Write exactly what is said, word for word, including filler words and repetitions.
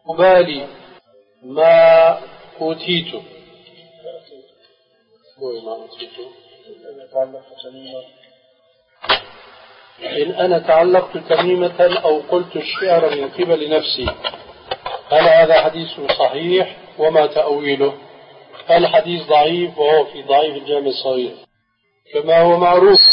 أبالي ما أوتيت إن أنا تعلقت تميمة أو قلت الشعر من قبل نفسي، هل هذا حديث صحيح وما تأويله؟ الحديث ضعيف وهو في ضعيف الجامع الصغير كما هو معروف.